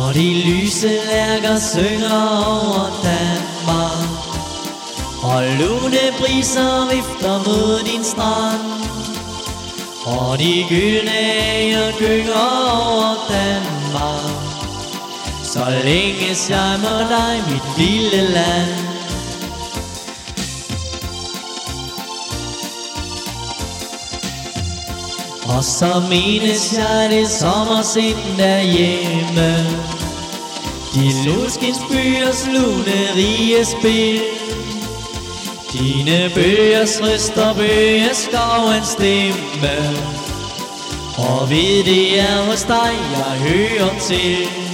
Når de lyse lærker synger over Danmark, og lune briser vifter mod din strand, og de gyldne æger gynger over Danmark, så længes jeg med dig, mit lille land. Og så mindes jeg det sommersind derhjemme, de solskinsbyers lune rige spil, dine bøgers ryster bøgeskovens stemme, og ved det er hos dig jeg hører til.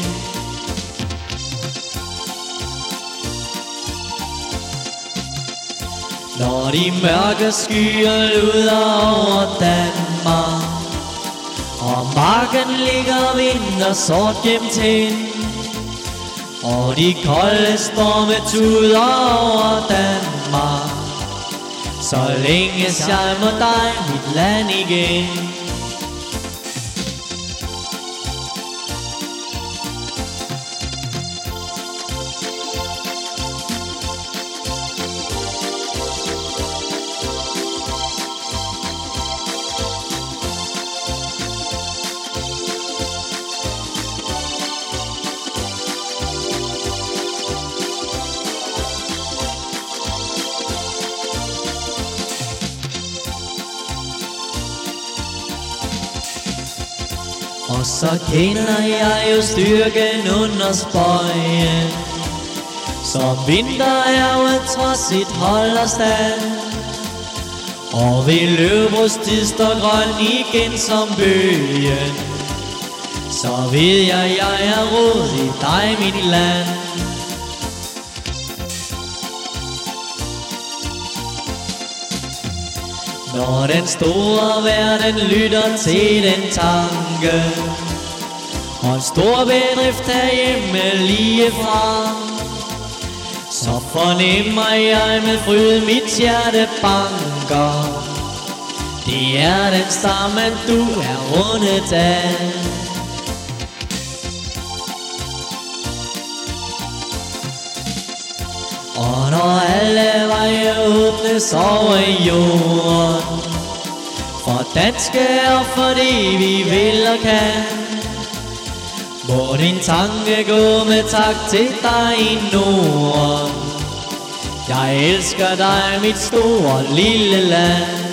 Når de mørke skyer luder over Danmark, og marken ligger vintersort gemt hen, og de kolde storme tuder over Danmark, så længes jeg mod dig, mit land igen. Og så kender jeg jo styrken under spøjen, som vinterærget trodsigt holder stand, og ved løvbrudstid står grøn igen som bøgen, så ved jeg er rod i dig, mit land. Når den store verden lytter til den tanke, og en stor bedrift herhjemme lige fra, så fornemmer jeg med fryd, mit hjerte banker. Det er den stamme, du er rundet af. Og når alle veje åbnes over jorden, for danske og for det vi vil og kan, må din tanke gå med tak til dig i Norden. Jeg elsker dig, mit store lille land.